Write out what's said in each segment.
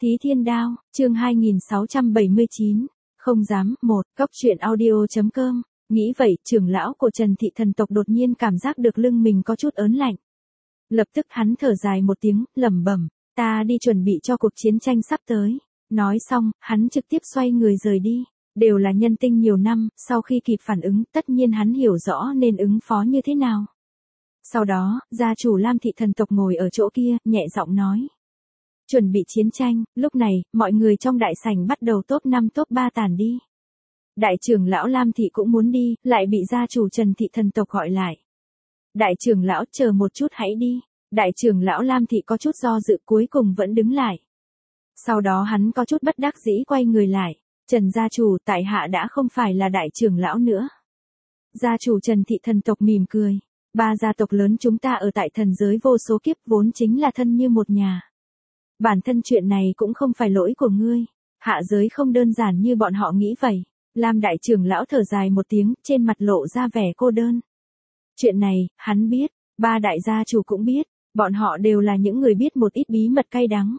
Thí Thiên Đao, chương 2679, không dám, Cóc truyện audio.com, nghĩ vậy, trưởng lão của Trần Thị thần tộc đột nhiên cảm giác được lưng mình có chút ớn lạnh. Lập tức hắn thở dài một tiếng, lẩm bẩm, ta đi chuẩn bị cho cuộc chiến tranh sắp tới. Nói xong, hắn trực tiếp xoay người rời đi. Đều là nhân tinh nhiều năm, sau khi kịp phản ứng, tất nhiên hắn hiểu rõ nên ứng phó như thế nào. Sau đó, gia chủ Lam Thị thần tộc ngồi ở chỗ kia, nhẹ giọng nói. Chuẩn bị chiến tranh, lúc này, mọi người trong đại sảnh bắt đầu top 5 top 3 tản đi. Đại trưởng lão Lam Thị cũng muốn đi, lại bị gia chủ Trần Thị thần tộc gọi lại. Đại trưởng lão chờ một chút hãy đi. Đại trưởng lão Lam Thị có chút do dự cuối cùng vẫn đứng lại. Sau đó hắn có chút bất đắc dĩ quay người lại. Trần gia chủ tại hạ đã không phải là đại trưởng lão nữa. Gia chủ Trần Thị thần tộc mỉm cười. Ba gia tộc lớn chúng ta ở tại thần giới vô số kiếp vốn chính là thân như một nhà. Bản thân chuyện này cũng không phải lỗi của ngươi. Hạ giới không đơn giản như bọn họ nghĩ vậy. Lam đại trưởng lão thở dài một tiếng, trên mặt lộ ra vẻ cô đơn. Chuyện này, hắn biết, ba đại gia chủ cũng biết, bọn họ đều là những người biết một ít bí mật cay đắng.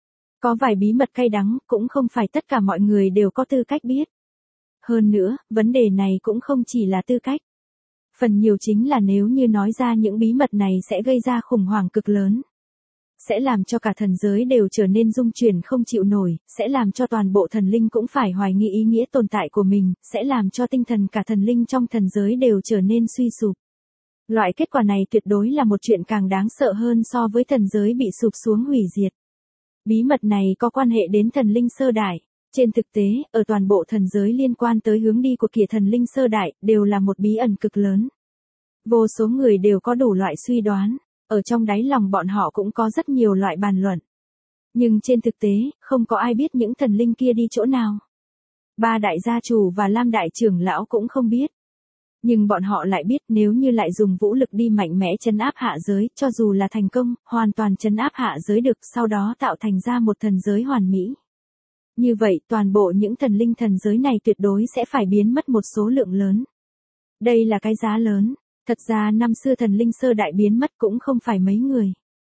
Có vài bí mật cay đắng, cũng không phải tất cả mọi người đều có tư cách biết. Hơn nữa, vấn đề này cũng không chỉ là tư cách. Phần nhiều chính là nếu như nói ra những bí mật này sẽ gây ra khủng hoảng cực lớn. Sẽ làm cho cả thần giới đều trở nên rung chuyển không chịu nổi, sẽ làm cho toàn bộ thần linh cũng phải hoài nghi ý nghĩa tồn tại của mình, sẽ làm cho tinh thần cả thần linh trong thần giới đều trở nên suy sụp. Loại kết quả này tuyệt đối là một chuyện càng đáng sợ hơn so với thần giới bị sụp xuống hủy diệt. Bí mật này có quan hệ đến thần linh sơ đại. Trên thực tế, ở toàn bộ thần giới liên quan tới hướng đi của kìa thần linh sơ đại, đều là một bí ẩn cực lớn. Vô số người đều có đủ loại suy đoán, ở trong đáy lòng bọn họ cũng có rất nhiều loại bàn luận. Nhưng trên thực tế, không có ai biết những thần linh kia đi chỗ nào. Ba đại gia chủ và Lam đại trưởng lão cũng không biết. Nhưng bọn họ lại biết nếu như lại dùng vũ lực đi mạnh mẽ trấn áp hạ giới, cho dù là thành công, hoàn toàn trấn áp hạ giới được, sau đó tạo thành ra một thần giới hoàn mỹ. Như vậy, toàn bộ những thần linh thần giới này tuyệt đối sẽ phải biến mất một số lượng lớn. Đây là cái giá lớn. Thật ra năm xưa thần linh sơ đại biến mất cũng không phải mấy người.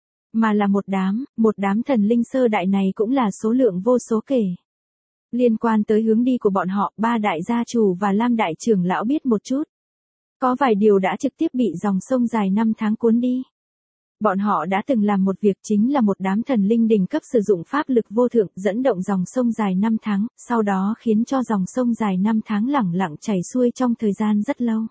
Mà là một đám thần linh sơ đại này cũng là số lượng vô số kể. Liên quan tới hướng đi của bọn họ, ba đại gia chủ và Lam đại trưởng lão biết một chút. Có vài điều đã trực tiếp bị dòng sông dài 5 tháng cuốn đi. Bọn họ đã từng làm một việc chính là một đám thần linh đỉnh cấp sử dụng pháp lực vô thượng dẫn động dòng sông dài 5 tháng, sau đó khiến cho dòng sông dài 5 tháng lẳng lặng chảy xuôi trong thời gian rất lâu.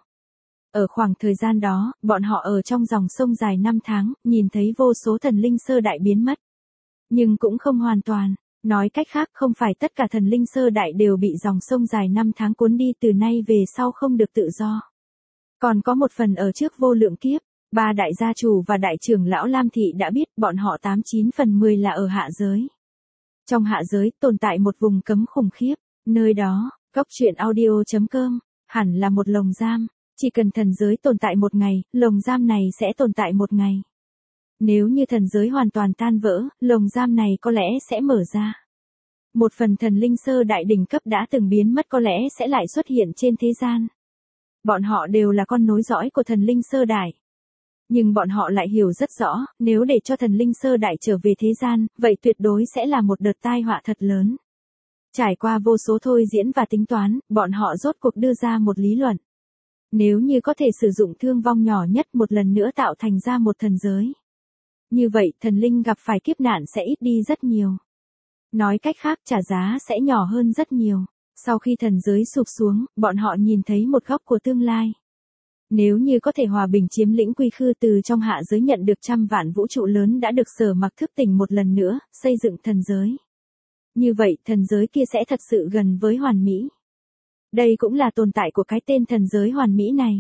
Ở khoảng thời gian đó, bọn họ ở trong dòng sông dài 5 tháng, nhìn thấy vô số thần linh sơ đại biến mất. Nhưng cũng không hoàn toàn. Nói cách khác không phải tất cả thần linh sơ đại đều bị dòng sông dài 5 tháng cuốn đi từ nay về sau không được tự do. Còn có một phần ở trước vô lượng kiếp. Ba đại gia chủ và đại trưởng lão Lam Thị đã biết bọn họ 89 phần 10 là ở hạ giới. Trong hạ giới tồn tại một vùng cấm khủng khiếp. Nơi đó, Cóc truyện audio.com, hẳn là một lồng giam. Chỉ cần thần giới tồn tại một ngày, lồng giam này sẽ tồn tại một ngày. Nếu như thần giới hoàn toàn tan vỡ, lồng giam này có lẽ sẽ mở ra. Một phần thần linh sơ đại đỉnh cấp đã từng biến mất có lẽ sẽ lại xuất hiện trên thế gian. Bọn họ đều là con nối dõi của thần linh sơ đại. Nhưng bọn họ lại hiểu rất rõ, nếu để cho thần linh sơ đại trở về thế gian, vậy tuyệt đối sẽ là một đợt tai họa thật lớn. Trải qua vô số thôi diễn và tính toán, bọn họ rốt cuộc đưa ra một lý luận. Nếu như có thể sử dụng thương vong nhỏ nhất một lần nữa tạo thành ra một thần giới. Như vậy, thần linh gặp phải kiếp nạn sẽ ít đi rất nhiều. Nói cách khác, trả giá sẽ nhỏ hơn rất nhiều. Sau khi thần giới sụp xuống, bọn họ nhìn thấy một góc của tương lai. Nếu như có thể hòa bình chiếm lĩnh quy khư từ trong hạ giới nhận được 100 vạn vũ trụ lớn đã được Sở Mặc thức tỉnh một lần nữa, xây dựng thần giới. Như vậy, thần giới kia sẽ thật sự gần với hoàn mỹ. Đây cũng là tồn tại của cái tên thần giới hoàn mỹ này.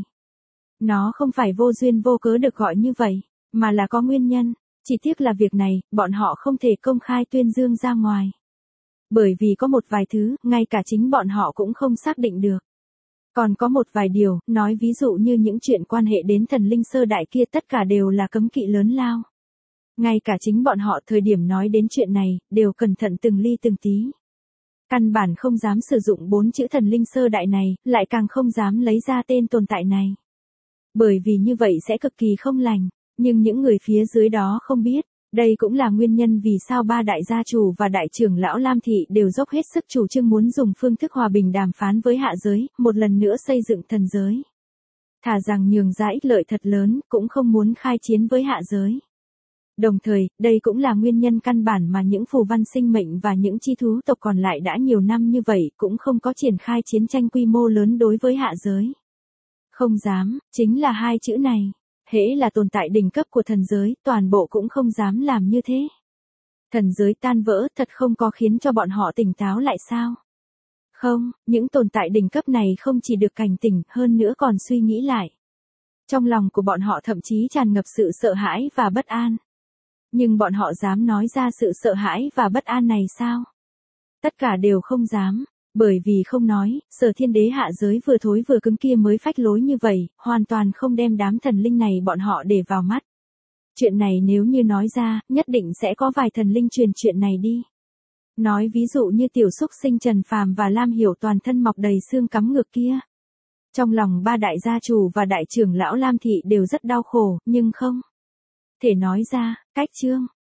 Nó không phải vô duyên vô cớ được gọi như vậy, mà là có nguyên nhân. Chỉ tiếc là việc này, bọn họ không thể công khai tuyên dương ra ngoài. Bởi vì có một vài thứ, ngay cả chính bọn họ cũng không xác định được. Còn có một vài điều, nói ví dụ như những chuyện quan hệ đến thần linh sơ đại kia tất cả đều là cấm kỵ lớn lao. Ngay cả chính bọn họ thời điểm nói đến chuyện này, đều cẩn thận từng ly từng tí. Căn bản không dám sử dụng 4 chữ thần linh sơ đại này, lại càng không dám lấy ra tên tồn tại này. Bởi vì như vậy sẽ cực kỳ không lành, nhưng những người phía dưới đó không biết, Đây cũng là nguyên nhân vì sao ba đại gia chủ và đại trưởng lão Lam Thị đều dốc hết sức chủ trương muốn dùng phương thức hòa bình đàm phán với hạ giới, một lần nữa xây dựng thần giới. Thà rằng nhường ra ích lợi thật lớn, cũng không muốn khai chiến với hạ giới. Đồng thời, đây cũng là nguyên nhân căn bản mà những phù văn sinh mệnh và những chi thú tộc còn lại đã nhiều năm như vậy cũng không có triển khai chiến tranh quy mô lớn đối với hạ giới. Không dám, chính là hai chữ này. Hễ là tồn tại đỉnh cấp của thần giới, toàn bộ cũng không dám làm như thế. Thần giới tan vỡ thật không có khiến cho bọn họ tỉnh táo lại sao? Không, những tồn tại đỉnh cấp này không chỉ được cảnh tỉnh, hơn nữa còn suy nghĩ lại. Trong lòng của bọn họ thậm chí tràn ngập sự sợ hãi và bất an. Nhưng bọn họ dám nói ra sự sợ hãi và bất an này sao? Tất cả đều không dám, bởi vì không nói, Sở Thiên Đế hạ giới vừa thối vừa cứng kia mới phách lối như vậy, hoàn toàn không đem đám thần linh này bọn họ để vào mắt. Chuyện này nếu như nói ra, nhất định sẽ có vài thần linh truyền chuyện này đi. Nói ví dụ như tiểu xúc sinh Trần Phàm và Lam Hiểu toàn thân mọc đầy xương cắm ngược kia. Trong lòng ba đại gia chủ và đại trưởng lão Lam Thị đều rất đau khổ, nhưng không thể nói ra, cách chương.